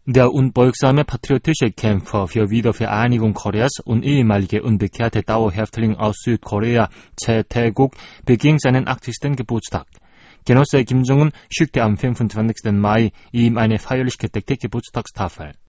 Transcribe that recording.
Der unbeugsame patriotische Kämpfer für Wiedervereinigung Koreas und ehemalige unbekehrte Dauerhäftling aus Südkorea Chae Tae-guk beging seinen 80. Geburtstag. Genosse Kim Jong-un schickte am 25. Mai ihm eine feierlich gedeckte Geburtstagstafel.